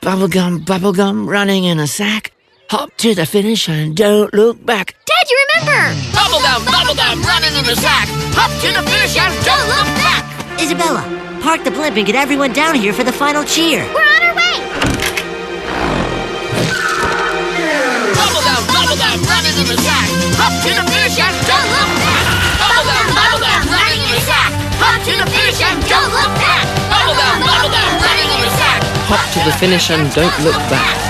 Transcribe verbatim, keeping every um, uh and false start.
bubblegum, bubblegum, running in a sack. Hop to the finish and don't look back. Dad, you remember? Bubblegum, bubblegum, running in a sack. Hop to the finish and don't look back. Isabella, park the blimp and get everyone down here for the final cheer. We're on our way. Bubblegum, bubblegum, running in a sack. Hop to the finish and don't look back. Bubblegum, bubblegum, running in a sack. Hop to the finish and don't look back. Bubblegum, bubblegum, running in a sack. Hop to the finish and don't look back.